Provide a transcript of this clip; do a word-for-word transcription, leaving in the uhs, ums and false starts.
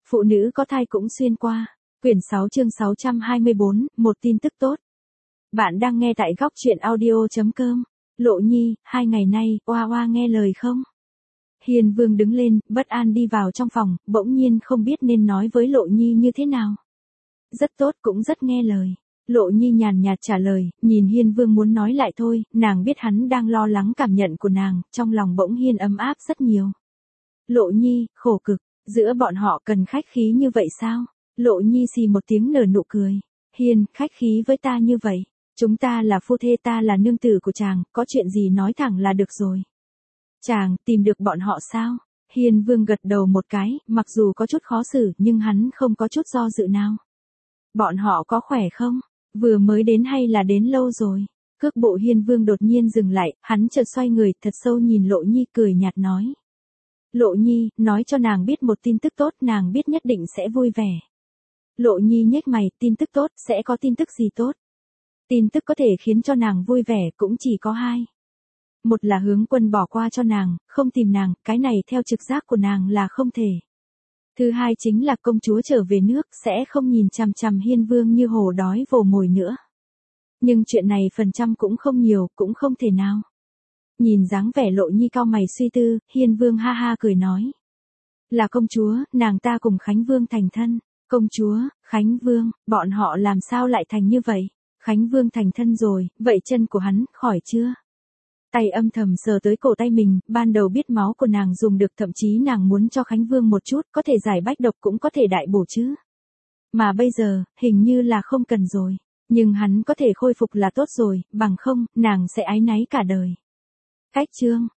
Phụ nữ có thai cũng xuyên qua. Quyển sáu chương sáu trăm hai mươi bốn, một tin tức tốt. Bạn đang nghe tại góc truyện audio.com. Lộ Nhi, hai ngày nay, oa oa nghe lời không? Hiền Vương đứng lên, bất an đi vào trong phòng, bỗng nhiên không biết nên nói với Lộ Nhi như thế nào. Rất tốt, cũng rất nghe lời. Lộ Nhi nhàn nhạt trả lời, nhìn Hiên Vương muốn nói lại thôi, nàng biết hắn đang lo lắng cảm nhận của nàng, trong lòng bỗng nhiên ấm áp rất nhiều. Lộ Nhi, khổ cực, giữa bọn họ cần khách khí như vậy sao? Lộ Nhi xì một tiếng nở nụ cười. Hiên, khách khí với ta như vậy. Chúng ta là phu thê, ta là nương tử của chàng, có chuyện gì nói thẳng là được rồi. Chàng, tìm được bọn họ sao? Hiên Vương gật đầu một cái, mặc dù có chút khó xử nhưng hắn không có chút do dự nào. Bọn họ có khỏe không? Vừa mới đến hay là đến lâu rồi? Cước bộ Hiên Vương đột nhiên dừng lại, hắn chợt xoay người thật sâu nhìn Lộ Nhi cười nhạt nói. Lộ Nhi, nói cho nàng biết một tin tức tốt, nàng biết nhất định sẽ vui vẻ. Lộ Nhi nhếch mày, tin tức tốt, sẽ có tin tức gì tốt? Tin tức có thể khiến cho nàng vui vẻ cũng chỉ có hai. Một là Hướng Quân bỏ qua cho nàng, không tìm nàng, cái này theo trực giác của nàng là không thể. Thứ hai chính là công chúa trở về nước, sẽ không nhìn chằm chằm Hiên Vương như hổ đói vồ mồi nữa. Nhưng chuyện này phần trăm cũng không nhiều, cũng không thể nào. Nhìn dáng vẻ Lộ Nhi cau mày suy tư, Hiên Vương ha ha cười nói. Là công chúa, nàng ta cùng Khánh Vương thành thân. Công chúa, Khánh Vương, bọn họ làm sao lại thành như vậy? Khánh Vương thành thân rồi, vậy chân của hắn, khỏi chưa? Tay âm thầm sờ tới cổ tay mình, ban đầu biết máu của nàng dùng được, thậm chí nàng muốn cho Khánh Vương một chút, có thể giải bách độc cũng có thể đại bổ chứ. Mà bây giờ, hình như là không cần rồi. Nhưng hắn có thể khôi phục là tốt rồi, bằng không, nàng sẽ áy náy cả đời. Cách chương,